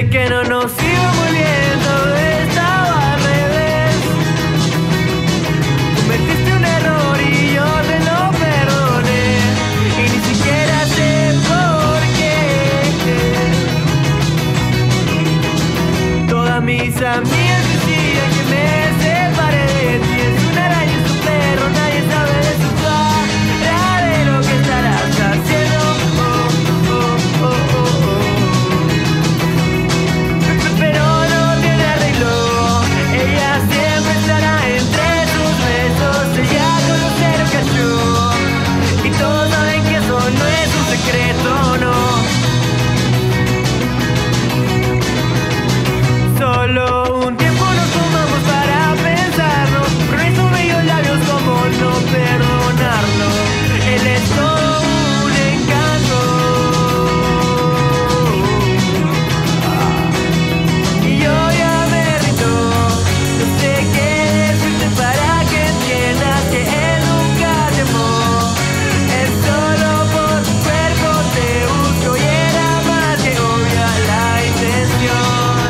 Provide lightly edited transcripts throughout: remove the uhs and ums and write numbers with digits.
que no nos iba muy bien, todo estaba al revés. Cometiste un error y yo te lo perdoné, y ni siquiera sé por qué. Todas mis amigas decían que me separé de ti. Es una araña, es un perro, nadie sabe de su paradero. ¿Qué estarás haciendo? Pero no tiene arreglo. Ella siempre estará entre tus besos. Ella conoce lo que yo, y todos saben que eso no es un secreto, no. Solo un tiempo nos tomamos para pensarlo, pero esos bellos labios, como no perdonarlo. Él es todo un encanto, y yo ya me rindo. No sé qué decirte para que entiendas que él nunca te amó. Es solo por tu cuerpo te busco, y era más que obvia la intención.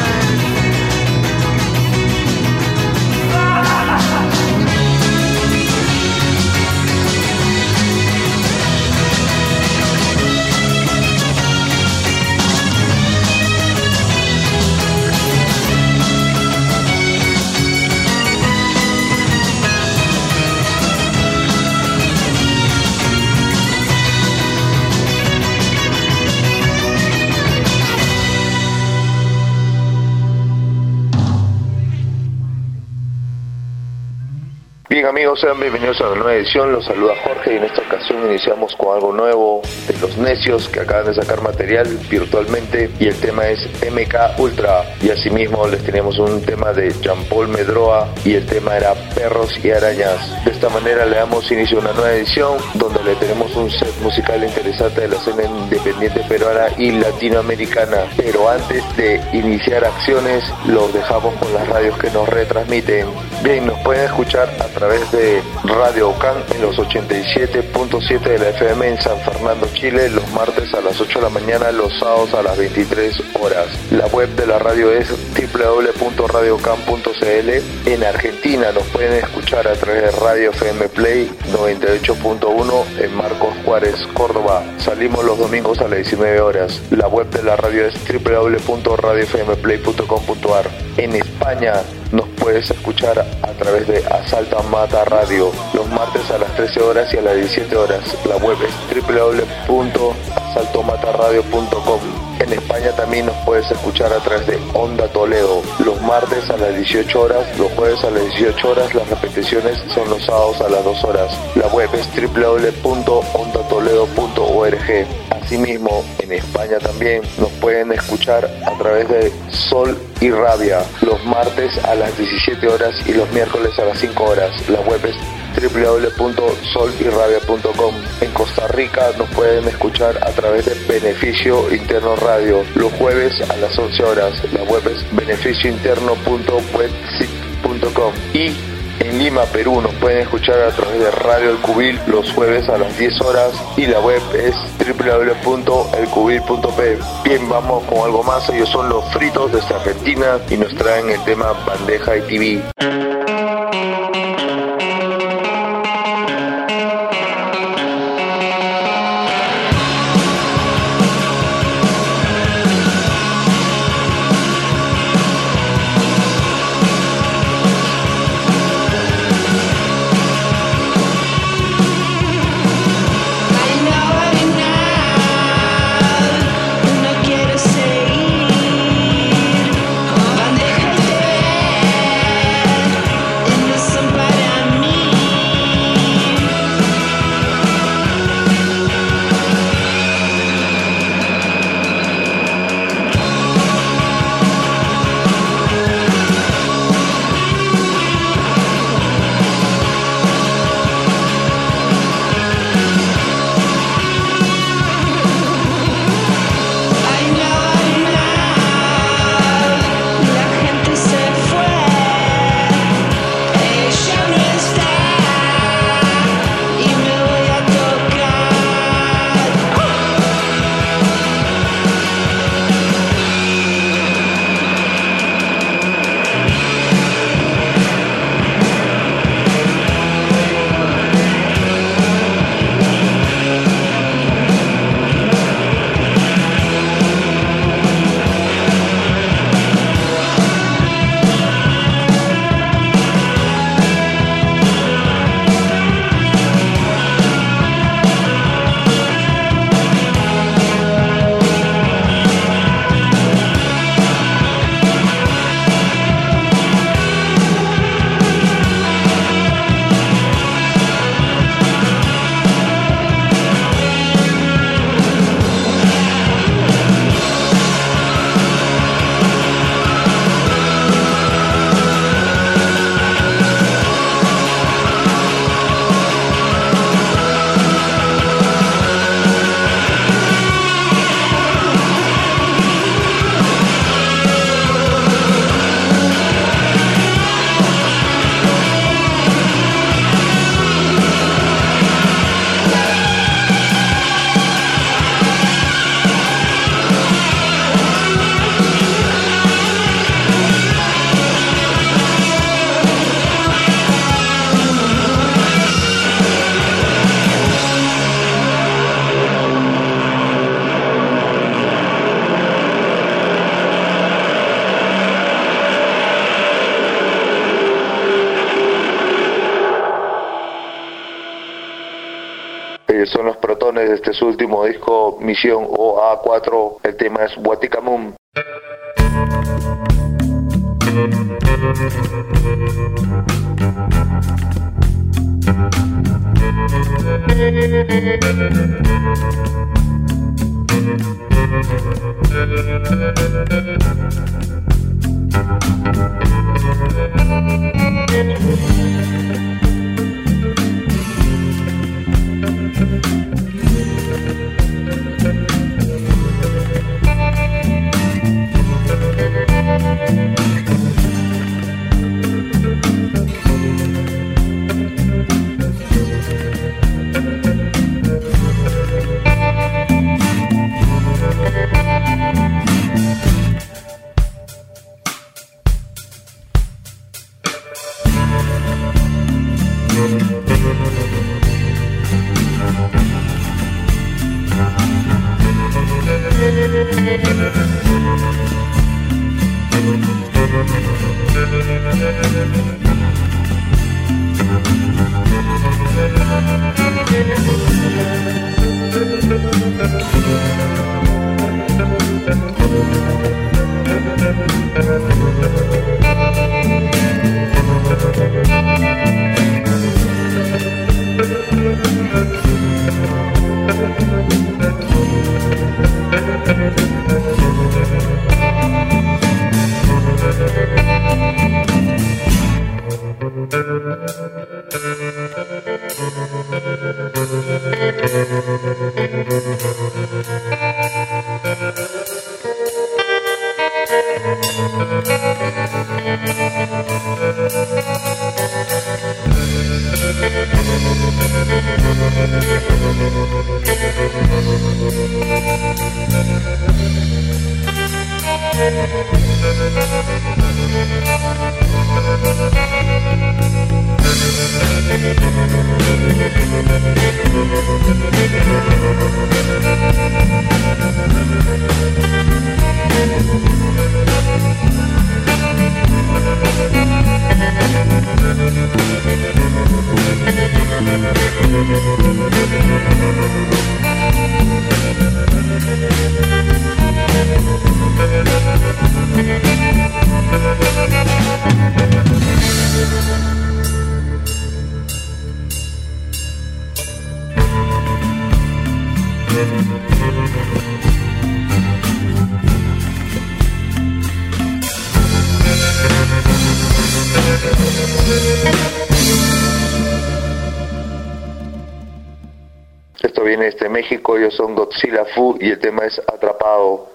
Bien amigos, sean bienvenidos a una nueva edición. Los saluda Jorge y en esta ocasión iniciamos con algo nuevo de Los Necios, que acaban de sacar material virtualmente, y el tema es MK Ultra, y asimismo les teníamos un tema de Jean-Paul Medroa y el tema era Perros y Arañas. De esta manera le damos inicio a una nueva edición donde le tenemos un set musical interesante de la escena independiente peruana y latinoamericana. Pero antes de iniciar acciones los dejamos con las radios que nos retransmiten. Bien, nos pueden escuchar a través de Radio Can en los 87.7 de la FM en San Fernando, Chile, los martes a las 8 de la mañana, los sábados a las 23 horas. La web de la radio es www.radiocan.cl. En Argentina nos pueden escuchar a través de Radio FM Play 98.1 en Marcos Juárez, Córdoba. Salimos los domingos a las 19 horas. La web de la radio es www.radiofmplay.com.ar. En España nos puedes escuchar a través de Asalta Mata Radio los martes a las 13 horas y a las 17 horas. La web es www.asaltomataradio.com. En España también nos puedes escuchar a través de Onda Toledo los martes a las 18 horas, los jueves a las 18 horas, las repeticiones son los sábados a las 2 horas. La web es www.ondatoledo.org. Asimismo, en España también nos pueden escuchar a través de Sol y Rabia los martes a las 17 horas y los miércoles a las 5 horas. La web es www.solirrabia.com. En Costa Rica nos pueden escuchar a través de Beneficio Interno Radio los jueves a las 11 horas. La web es beneficiointerno.websit.com. Y en Lima, Perú, nos pueden escuchar a través de Radio El Cubil los jueves a las 10 horas y la web es www.elcubil.p. Bien, vamos con algo más. Ellos son Los Fritos desde Argentina y nos traen el tema Bandeja y TV. Bandeja y TV. Ellos son los Protones, este es su último disco, Misión OA4, el tema es Watikamum. Esto viene desde México, ellos son Godzilla Fu y el tema es Atrapado.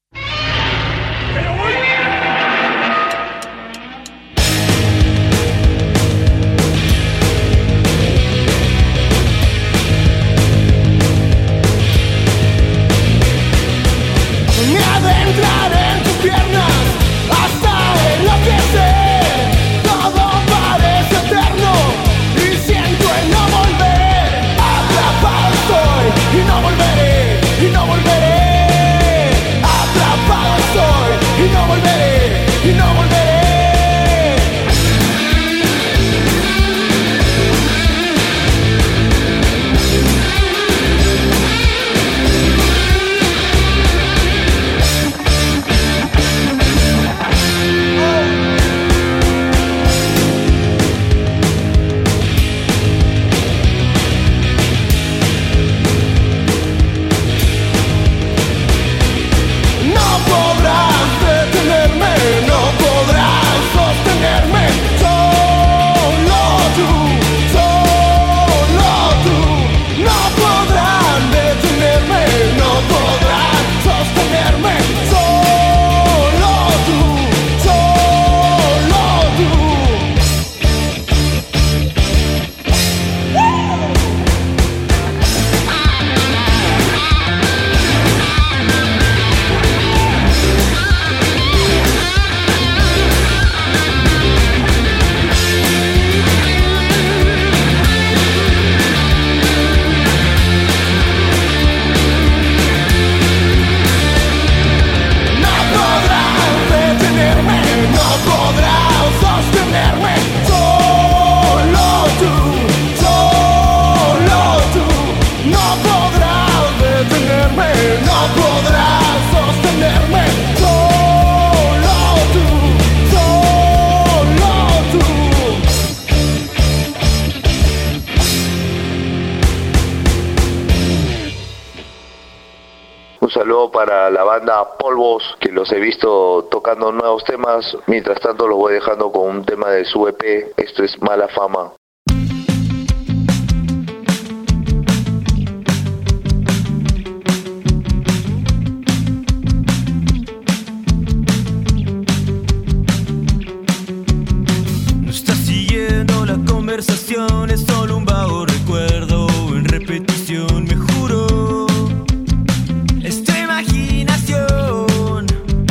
Me adentraré en tus piernas hasta enloquecer. Todo parece eterno y siento el no volver. Atrapado estoy y no volveré, y no volveré. saludo para la banda Polvos, que los he visto tocando nuevos temas. Mientras tanto los voy dejando con un tema de su EP. Esto es Mala Fama. Es solo un vago recuerdo en repetición, me juro. Es tu imaginación.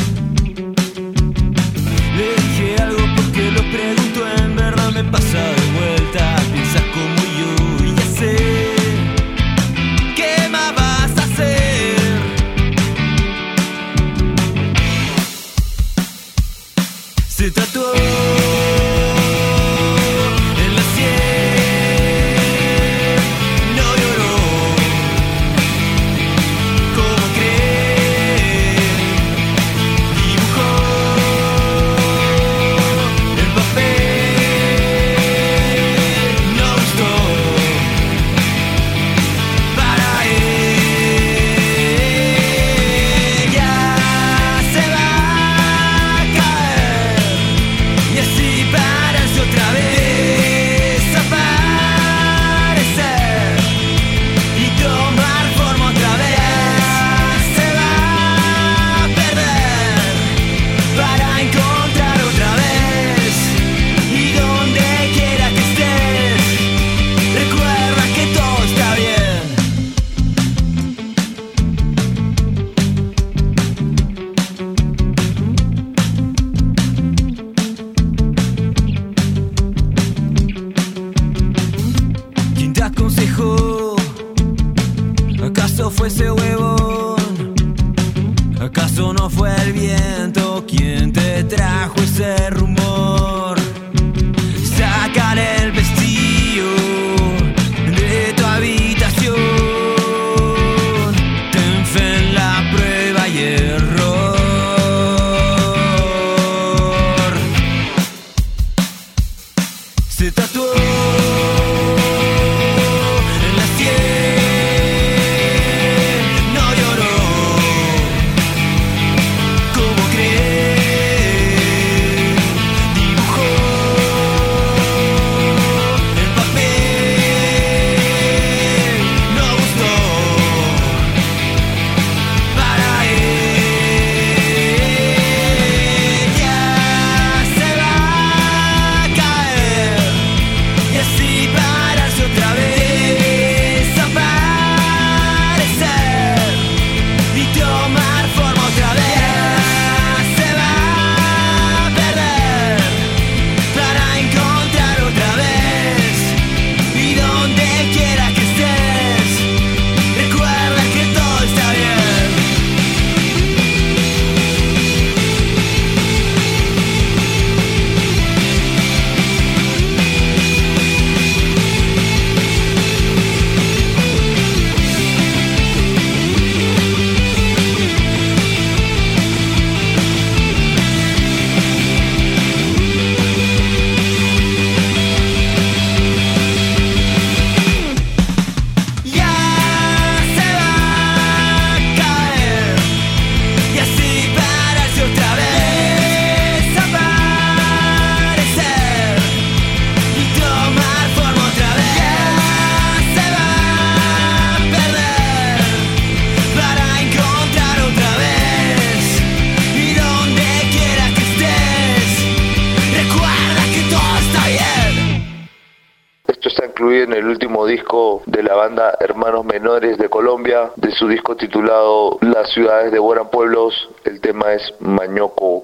Le dije algo porque lo pregunto, en verdad me pasa de vuelta. Piensas como yo y ya sé. ¿Qué más vas a hacer? Se tatuó fue ese huevón? ¿Acaso no fue el viento quien te trajo ese rumor? Sacaré el vestido de tu habitación. Ten fe en la prueba y error. Se tatuó En el último disco de la banda Hermanos Menores de Colombia, de su disco titulado Las ciudades devoran pueblos. El tema es Mañoco.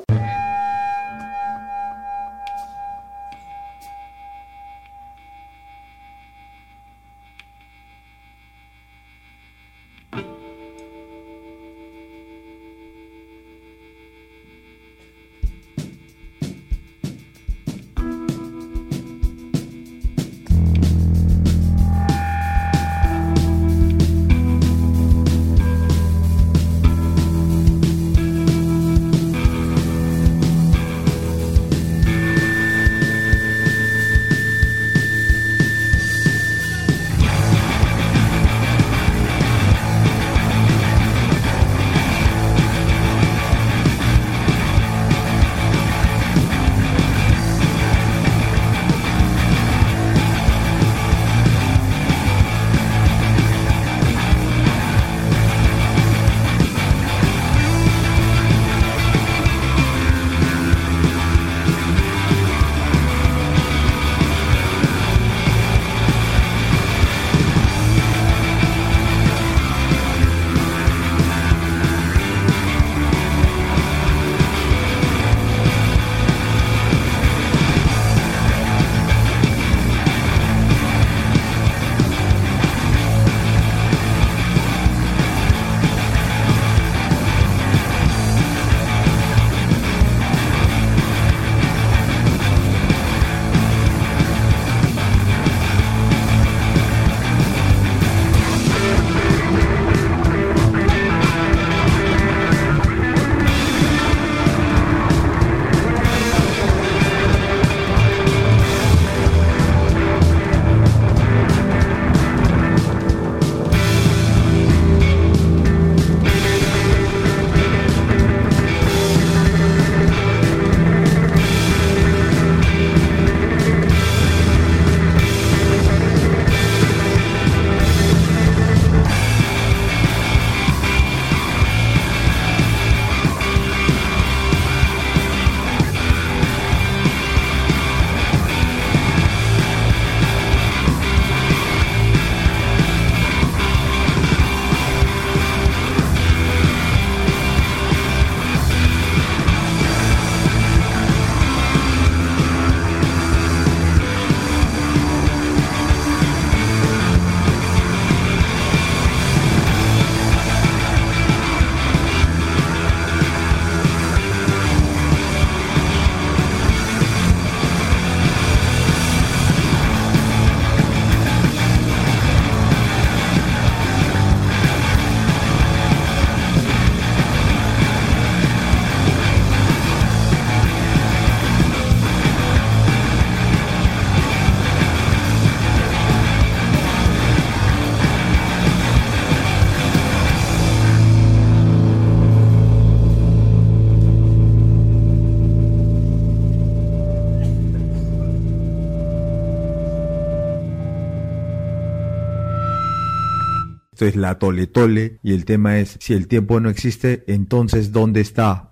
Esto es la Tole Tole y el tema es: si el tiempo no existe, entonces ¿dónde está?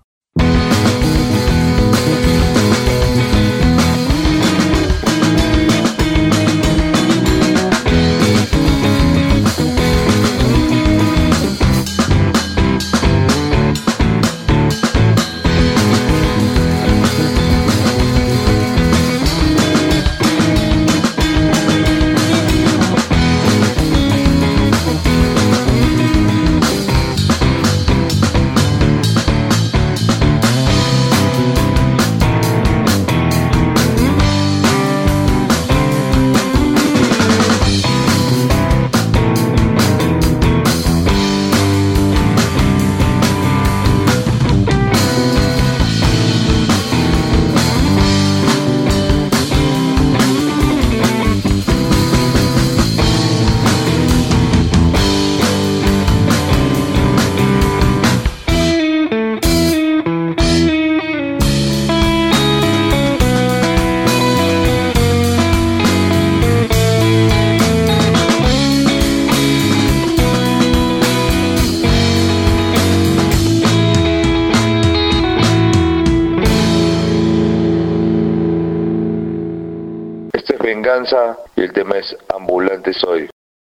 Venganza y el tema es Ambulante Soy.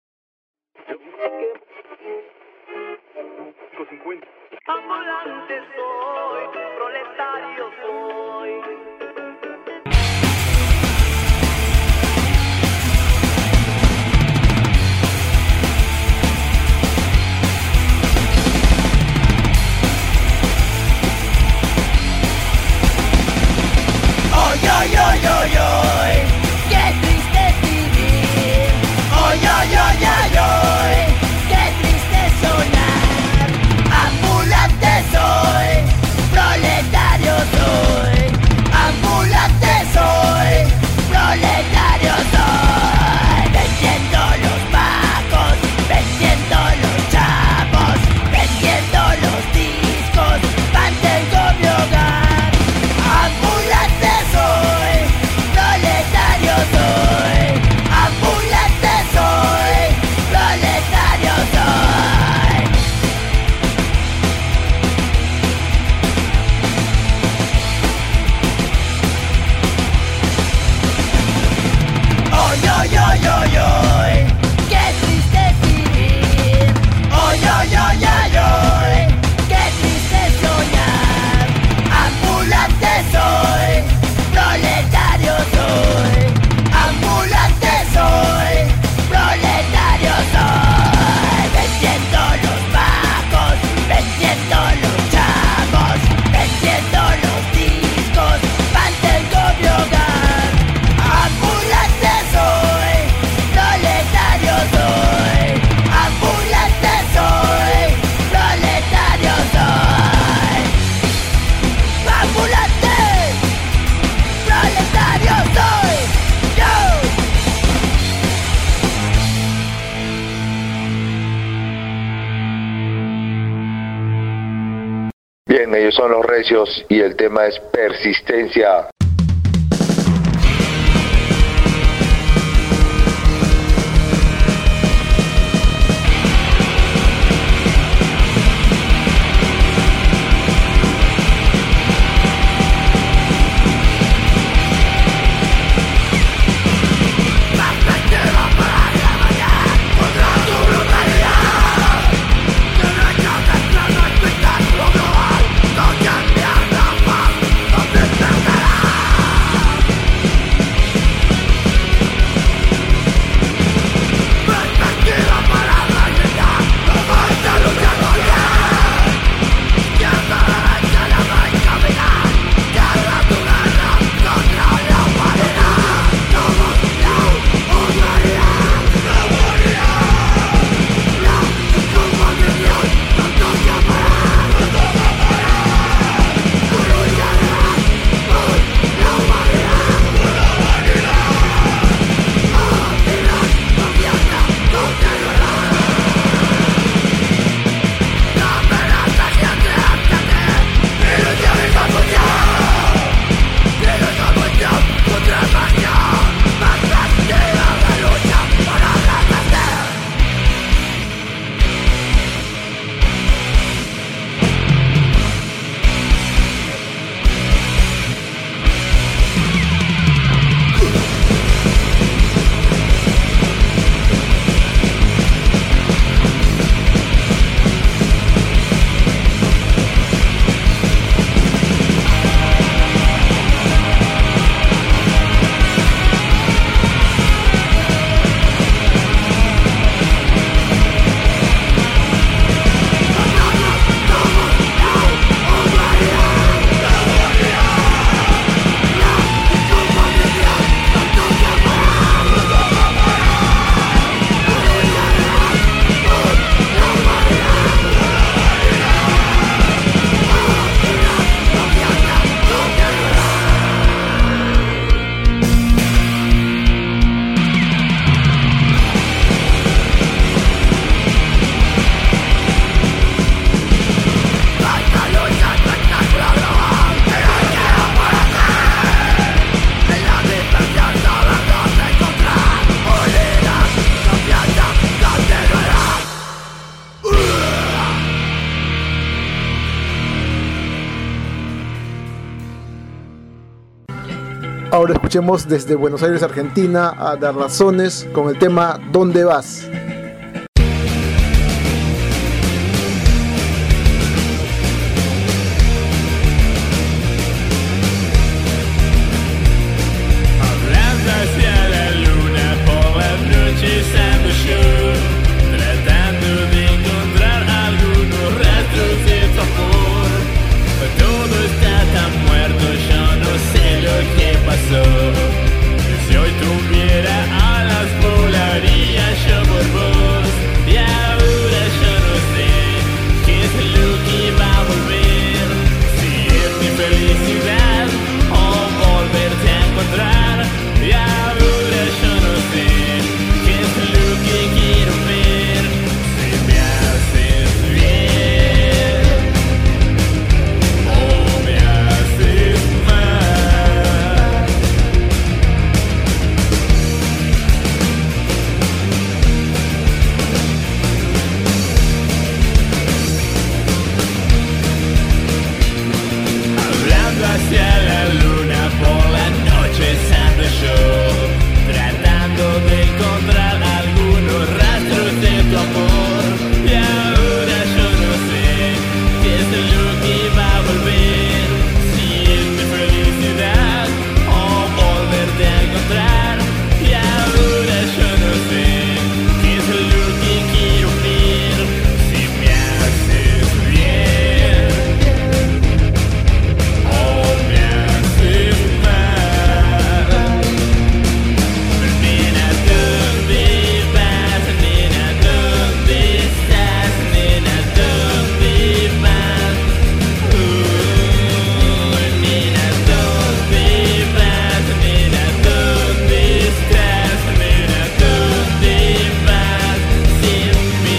Ambulante soy, proletario soy. Oy, oy, oy, oy, oy. Qué triste es vivir. Oy, oy, oy, oy, oy. Qué triste es soñar. Ambulante soy, proletario soy. Ambulante soy, proletario soy. Vendiendo los pacos, vendiendo los chavos, vendiendo los discos, mantengo mi hogar. Ambulante soy, proletario soy. Ambulante soy, proletario soy. Oy, oy, oy, oy, oy. Qué triste es vivir. Oy, oy, oy, oy, oy. Qué triste es soñar. Ambulante soy, proletario soy. Ambulante soy, proletario soy. Vendiendo los pacos, vendiendo los chavos, vendiendo los discos, mantengo mi hogar. Ambulante soy, proletario soy. Ambulante soy, proletario soy. Ambulante, proletario soy. Yo. Bien, ellos son los Recios y el tema es Persistencia. No cambiar la paz, no te perderás. Escuchemos desde Buenos Aires, Argentina, a Las Razones con el tema ¿Dónde vas? Si hoy tuviera alas volaría yo por vos. Y ahora yo no sé qué es lo que va a volver. Si es mi felicidad o volverte a encontrar. Y ahora yo no sé qué es lo que quiero ver. Si me haces bien o me haces mal. Hacia la luna por la noche ando yo, tratando de encontrar algunos rastros de tu amor. Y ahora yo no sé qué es lo que va a volver. Si es mi felicidad o volverte a encontrar. Y ahora yo no sé qué es lo que quiero ver. Si me haces bien o me haces mal. Nena, ¿dónde vas? Nena, ¿dónde estás? Nena, ¿dónde vas? Nena, ¿dónde vas? Nena, ¿dónde estás? Nena, ¿dónde vas sin mí?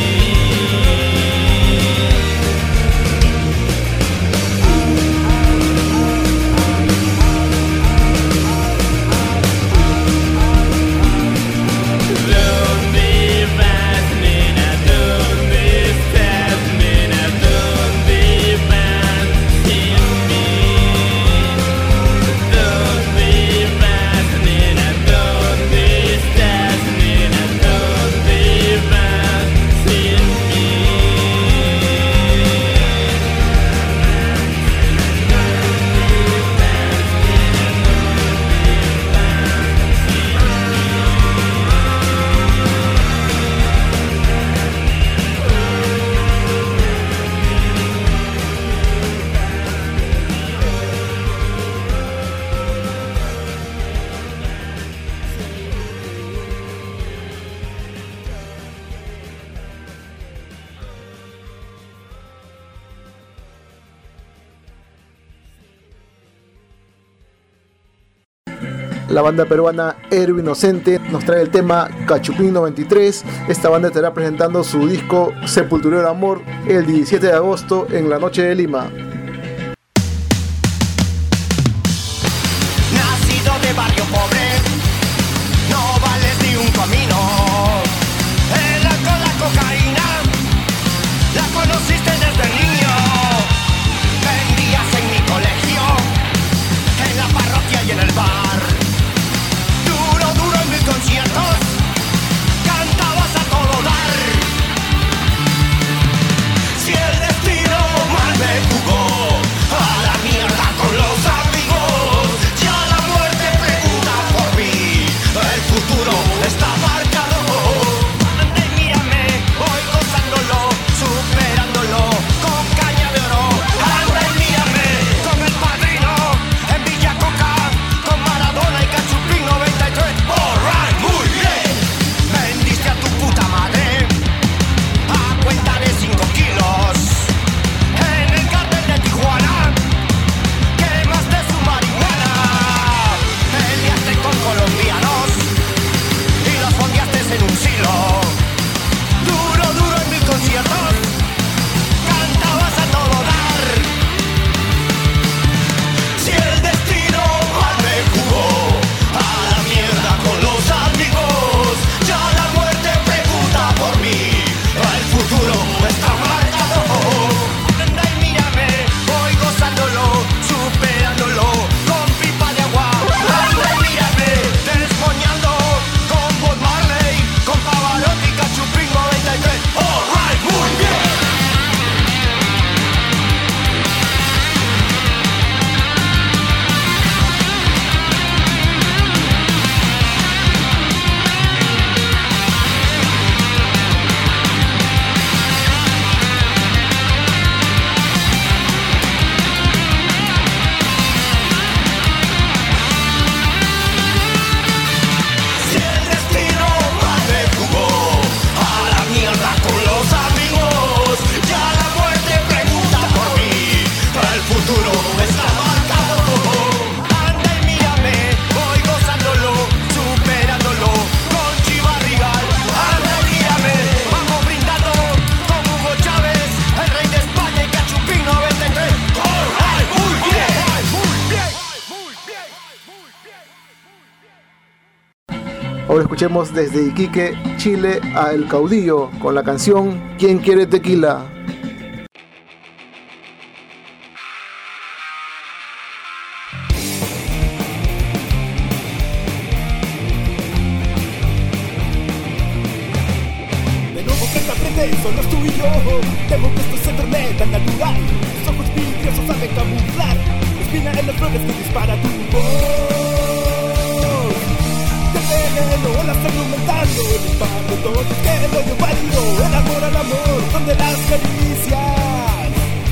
¿Dónde vas, nena? ¿Dónde estás, nena? ¿Dónde vas sin mí? ¿Dónde vas, nena? ¿Dónde estás, nena? ¿Dónde vas sin mí? La banda peruana Héroe Inocente nos trae el tema Cachupín 93. Esta banda estará presentando su disco Sepulturero del Amor el 17 de agosto en la Noche de Lima. Nacido de barrio pobre, no vales ni un camino. El alcohol, la cocaína, la conociste desde niño. Vendías en mi colegio, en la parroquia y en el bar. Duro, duro en mis conciertos, cantabas a todo dar. Si el destino mal me jugó, Ahora escuchemos desde Iquique, Chile, a El Caudillo con la canción ¿Quién quiere tequila? De nuevo que te aprendes, solo es tú y yo. Temo que esto se torne tan natural. Tus ojos vidriosos saben camuflar la espina en las flores que dispara tu voz. Te veneno, la estás argumentando. El impacto de todo que el odio válido. El amor al amor, donde las caricias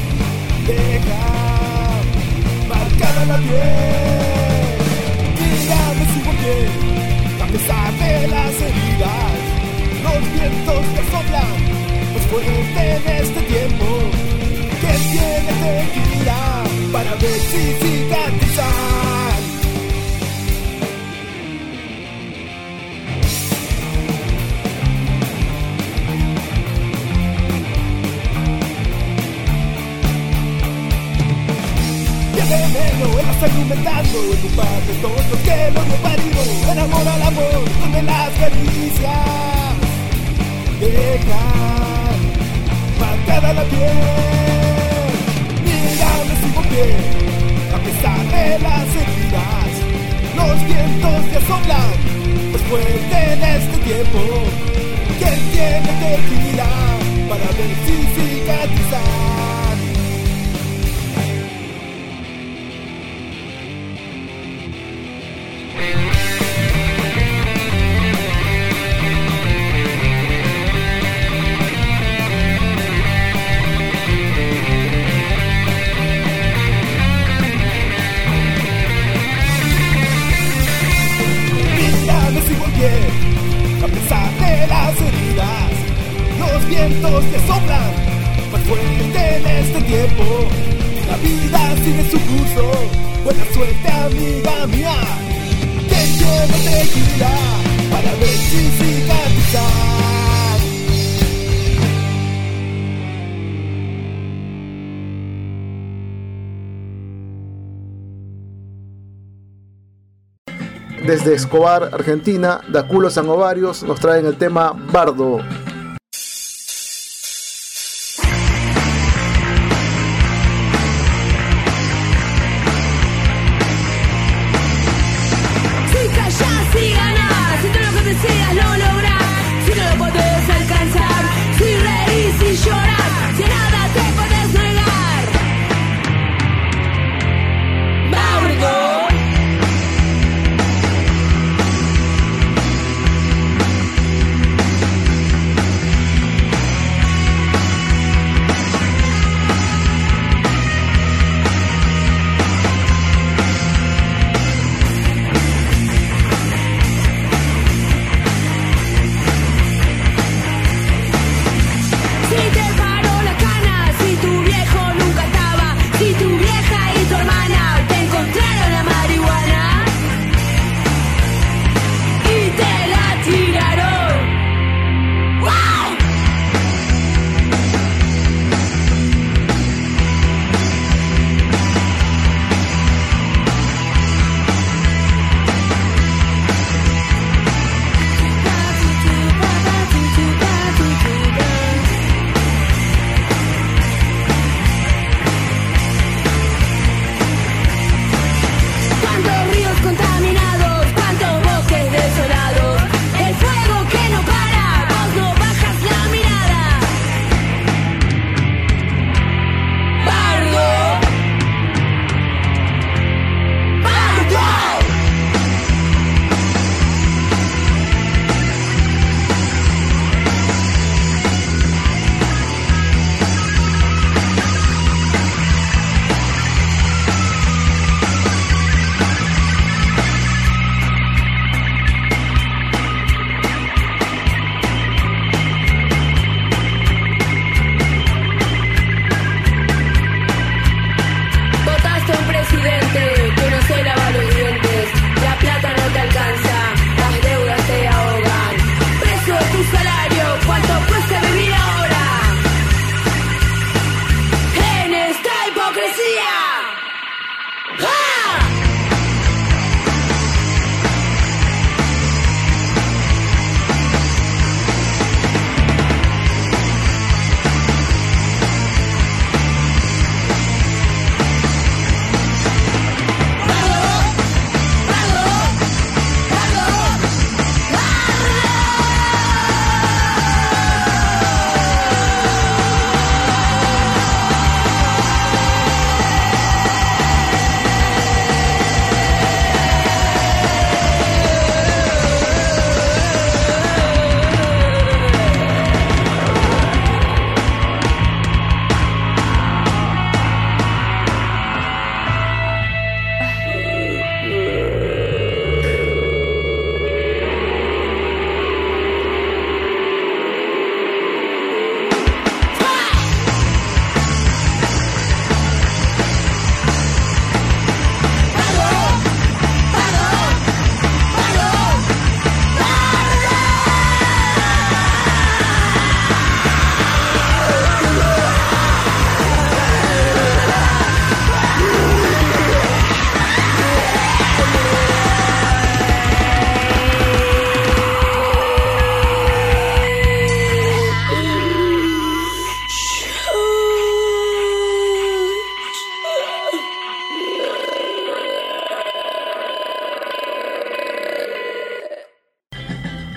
dejan marcada la piel. Dígame si voy bien, a pesar de las heridas. Los vientos que soplan más fuerte en este tiempo. ¿Quién tiene tequila para ver si cicatrizan? ¡Qué veneno! Él está argumentando en un par de tontos que lo dio parido. El amor al amor, donde las caricias dejan marcada la piel. Mírame, sigo bien, a pesar de las heridas. Los vientos que soplan más fuerte en este tiempo. ¿Quién tiene tequila para ver si cicatrizan? A pesar de las heridas, los vientos que soplan más fuerte en este tiempo. La vida sigue su curso. Buena suerte, amiga mía. ¿Quién tiene tequila para ver si cicatrizan? Desde Escobar, Argentina, Daculo San Ovarios nos traen el tema Bardo. Si callas, si ganás, si todo lo que deseas lo lográs, si no lo podés alcanzar, si reís y llorás, si a nada te podés negar. Bardo.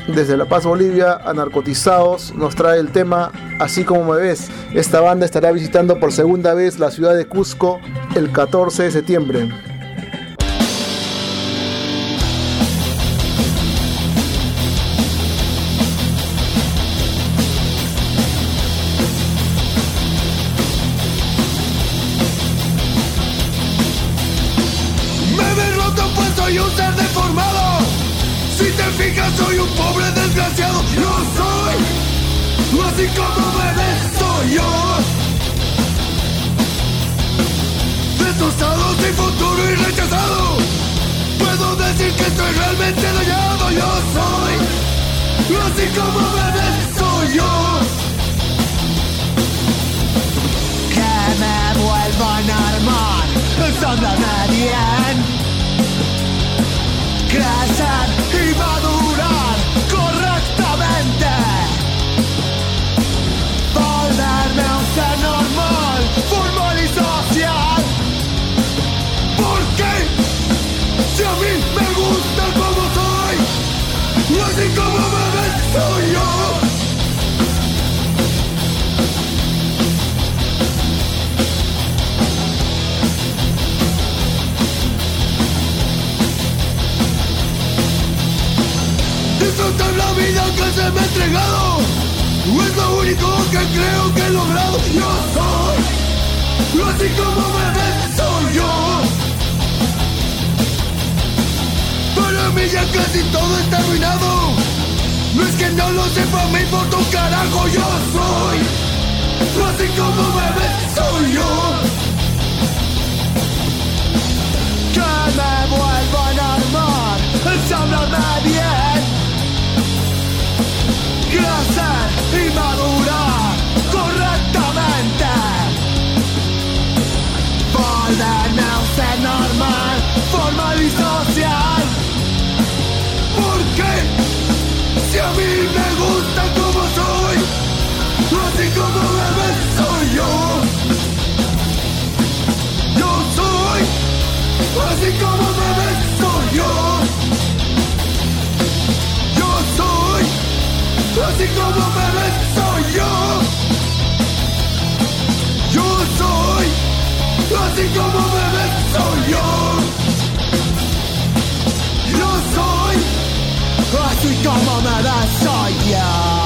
desde La Paz, Bolivia, a Narcotizados, nos trae el tema Así Como Me Ves. Esta banda estará visitando por segunda vez la ciudad de Cusco el 14 de septiembre. Me ves roto pues soy un ser deformado. Si te fijas soy un pobre desgraciado. Yo soy, así como me ves soy yo. Destrozado, sin futuro y rechazado. Puedo decir que estoy realmente dañado. Yo soy, así como me ves soy yo. Que me vuelvo normal, sonarme bien, crecer y madurar correctamente, volverme a un ser normal, formal y social. ¿Por qué? Si a mí me gusta como soy, así como me ves soy yo. Disfrutar la vida que se me ha entregado es lo único que creo que he logrado. Yo soy, así como me ves soy yo. Para mí ya casi todo está arruinado. No es que no lo sepa, me importa un carajo. Yo soy, así como me ves soy yo. Que me vuelvo normal, hablarme bien, crecer y madurar correctamente, volverme a un ser normal, formal y social. ¿Por qué? Si a mí me gusta como soy, así como me ves soy yo. Yo soy, así como me ves soy yo. Yo soy, así como me ves soy yo. Yo soy, así como me ves soy yo. Yo soy, así como me ves soy yo.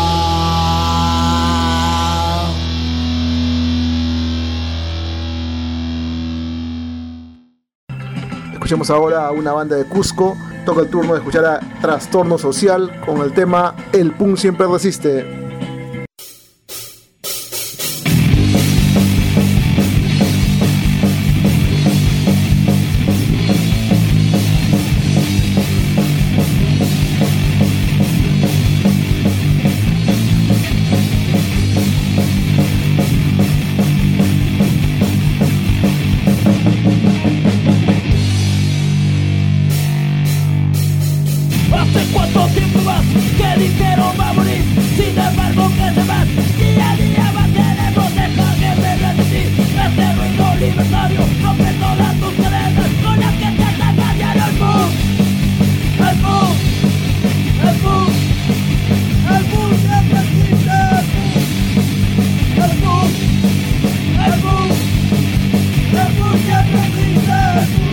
Escuchemos ahora a una banda de Cusco. Toca el turno de escuchar a Trastorno Social con el tema El Punk Siempre Resiste. ¿Hace cuánto tiempo vas? Que dijeron va a morir. Sin embargo que se van. Día a día mantenemos dejar que me resistir. Este ruido libertario rompe todas tus cadenas con las que te atacan el boom. El boom. El boom. El boom siempre existe. El boom. El boom. El boom siempre existe.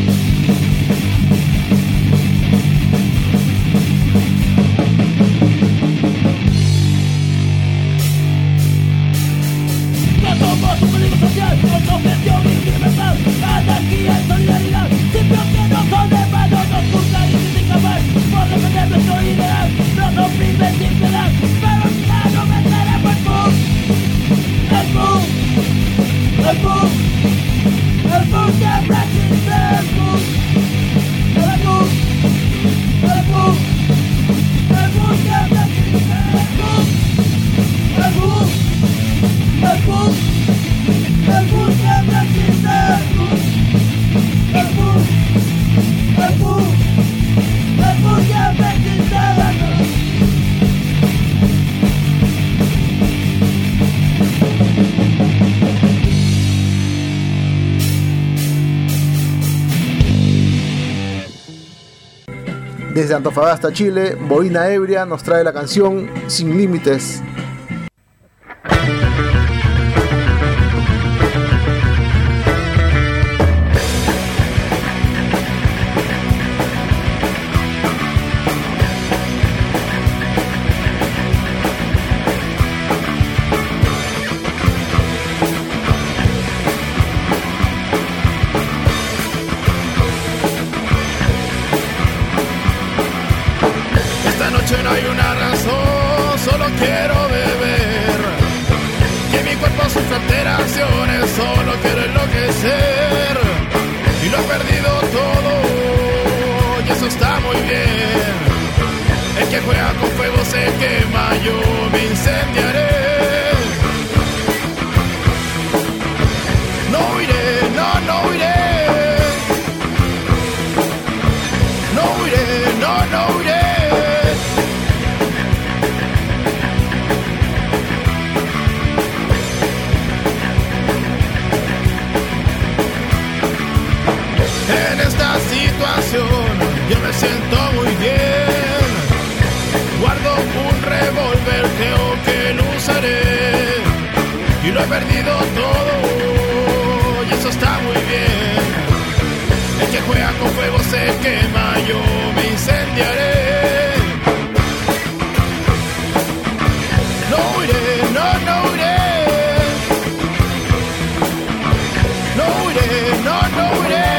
Desde Antofagasta, Chile, Boina Ebria nos trae la canción Sin Límites. No hay una razón, solo quiero beber. Que mi cuerpo sufra alteraciones, solo quiero enloquecer. Y lo he perdido todo, y eso está muy bien. El que juega con fuego se quema, yo me incendiaré. No huiré, no huiré. No huiré, no huiré. En esta situación yo me siento muy bien. Guardo un revólver, creo que lo usaré. Y lo he perdido todo, y eso está muy bien. El que juega con fuego se quema, yo me incendiaré. No huiré, no huiré. No huiré, no huiré.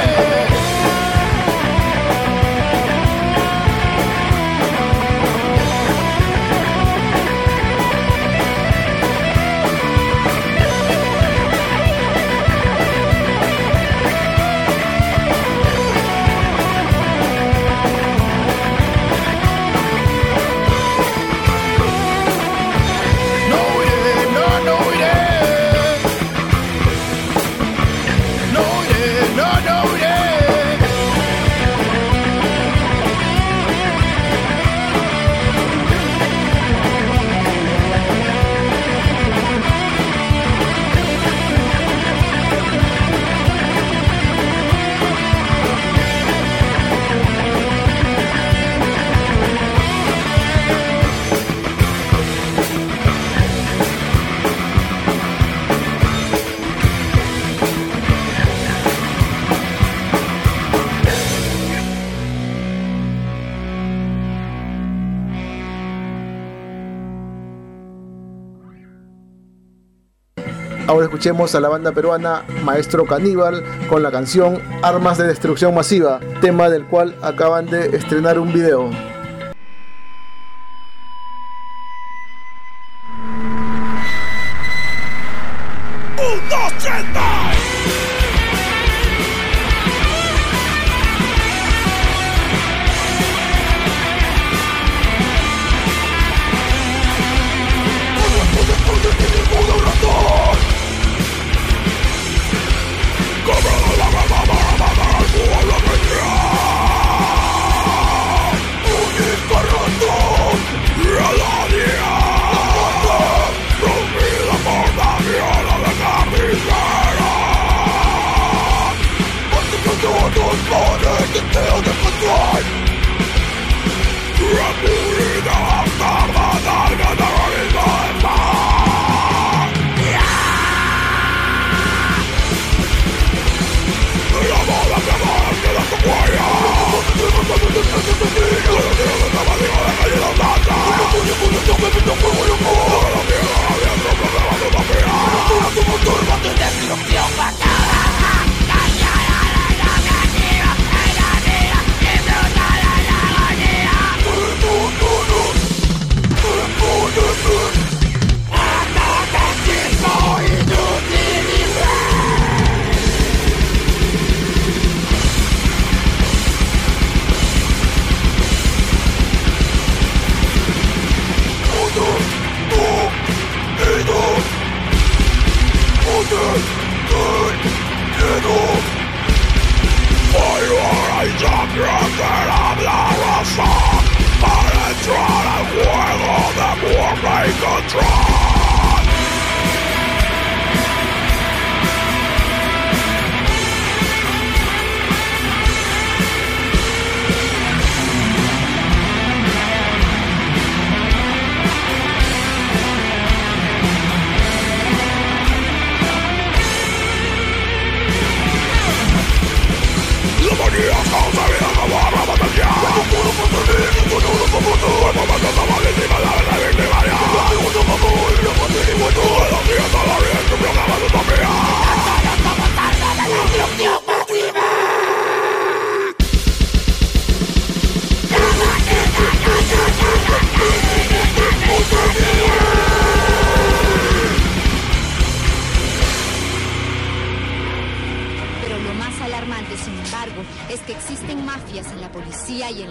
Ahora escuchemos a la banda peruana Maestro Caníbal con la canción Armas de Destrucción Masiva, tema del cual acaban de estrenar un video.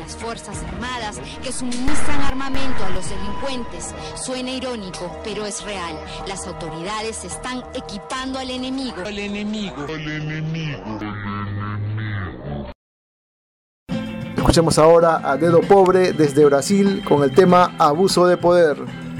las Fuerzas Armadas que suministran armamento a los delincuentes. Suena irónico, pero es real. Las autoridades están equipando al enemigo. Escuchemos ahora a Dedo Pobre desde Brasil con el tema Abuso de Poder.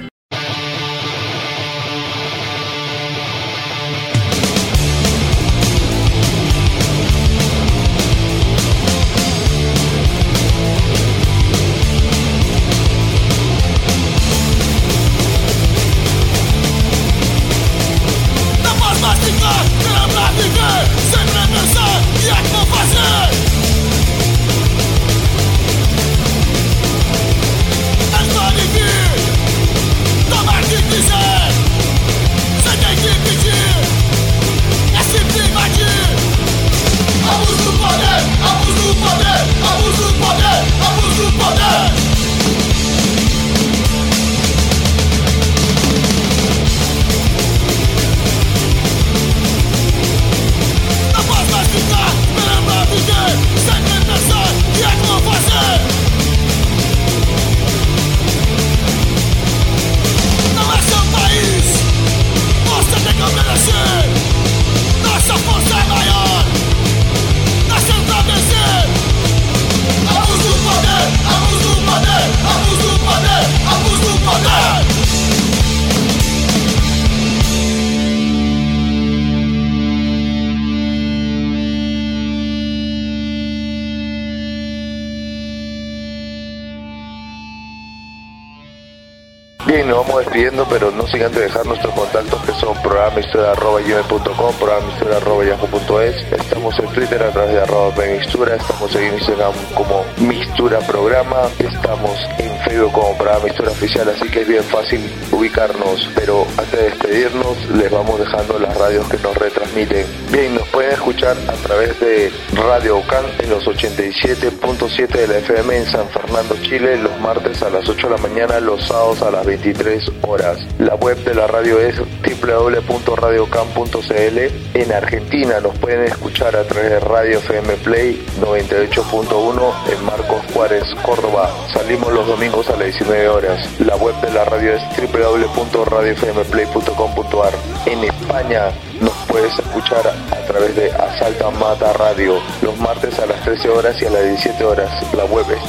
Bien, nos vamos despidiendo, pero no sin antes dejar nuestros contactos, que son programahistoria@gmail.com, programahistoria@yahoo.es. Estamos en Twitter a través de @mixtura, estamos en Instagram como Mixtura Programa, estamos en Facebook como Programa Historia Oficial, así que es bien fácil ubicarnos. Pero antes de despedirnos, les vamos dejando las radios que nos retransmiten. Bien, nos pueden escuchar a través de Radio Ocán en los 87.7 de la FM en San Fernando, Chile, los martes a las 8 de la mañana, los sábados a las 23 horas. La web de la radio es www.radiocan.cl. En Argentina nos pueden escuchar a través de Radio FM Play 98.1 en Marcos Juárez, Córdoba. Salimos los domingos a las 19 horas. La web de la radio es www.radiofmplay.com.ar. En España nos puedes escuchar a través de Asalta Mata Radio los martes a las 13 horas y a las 17 horas. La web es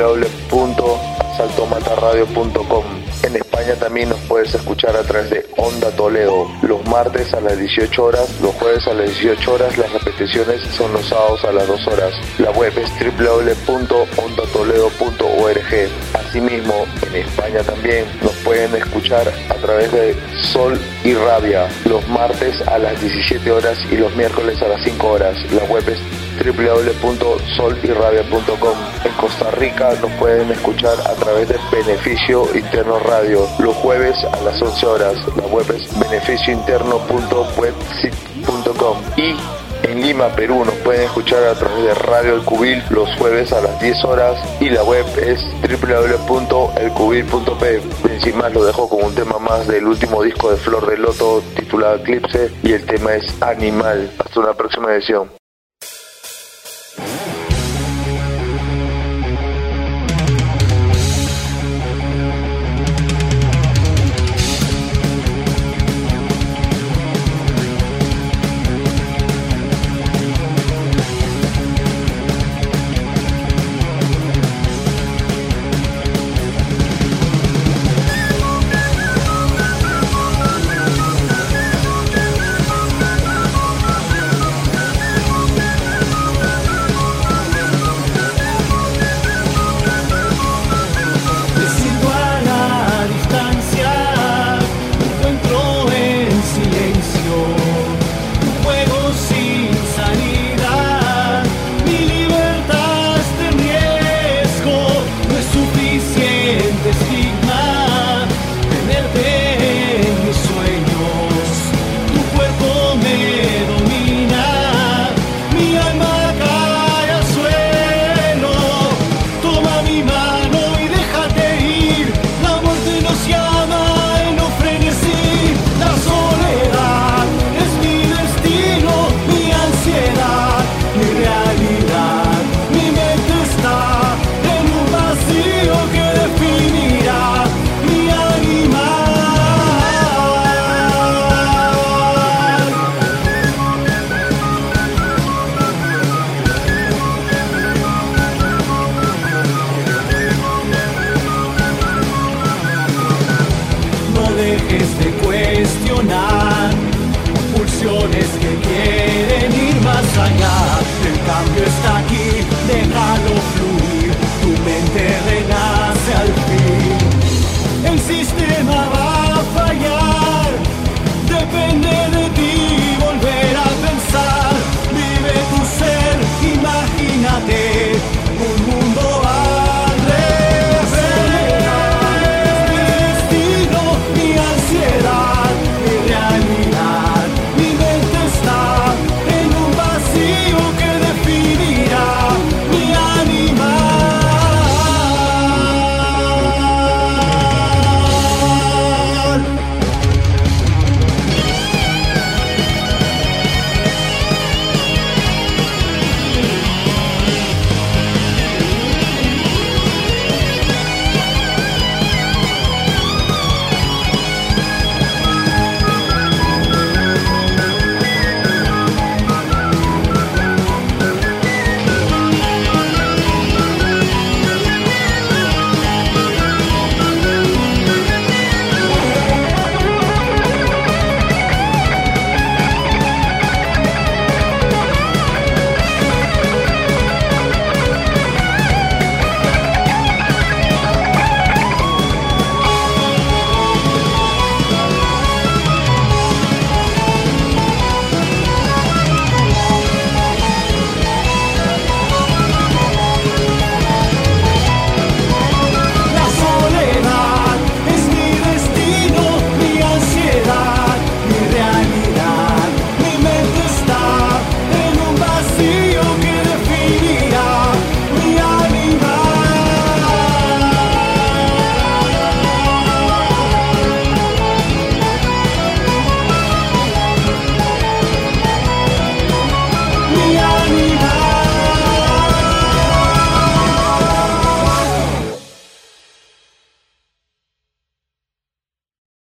www.asaltomataradio.com. En España también nos puedes escuchar a través de Onda Toledo los martes a las 18 horas, los jueves a las 18 horas, las repeticiones son los sábados a las 2 horas. La web es www.ondatoledo.org. Asimismo, en España también nos pueden escuchar a través de Sol y Rabia los martes a las 17 horas y los miércoles a las 5 horas. La web es www.solirrabia.com. En Costa Rica nos pueden escuchar a través de Beneficio Interno Radio los jueves a las 11 horas. La web es beneficiointerno.website.com. Y en Lima, Perú, nos pueden escuchar a través de Radio El Cubil los jueves a las 10 horas y la web es www.elcubil.p. Sin más, lo dejo con un tema más del último disco de Flor de Loto titulado Eclipse, y el tema es Animal. Hasta una próxima edición. dejes de cuestionar pulsiones que quieren ir más allá. El cambio está aquí, déjalo fluir, tu mente renace al fin. El sistema va